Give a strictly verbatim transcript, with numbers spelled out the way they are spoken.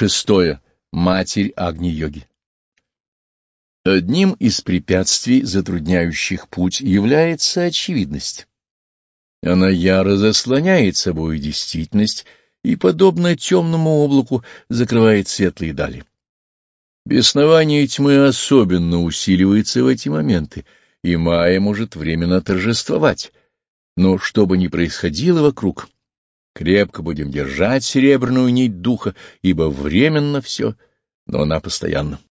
Шестое. Матерь Агни-йоги. Одним из препятствий, затрудняющих путь, является очевидность. Она яро заслоняет собой действительность и, подобно темному облаку, закрывает светлые дали. Беснование тьмы особенно усиливается в эти моменты, и майя может временно торжествовать. Но что бы ни происходило вокруг, крепко будем держать серебряную нить духа, ибо временно все, но она постоянна.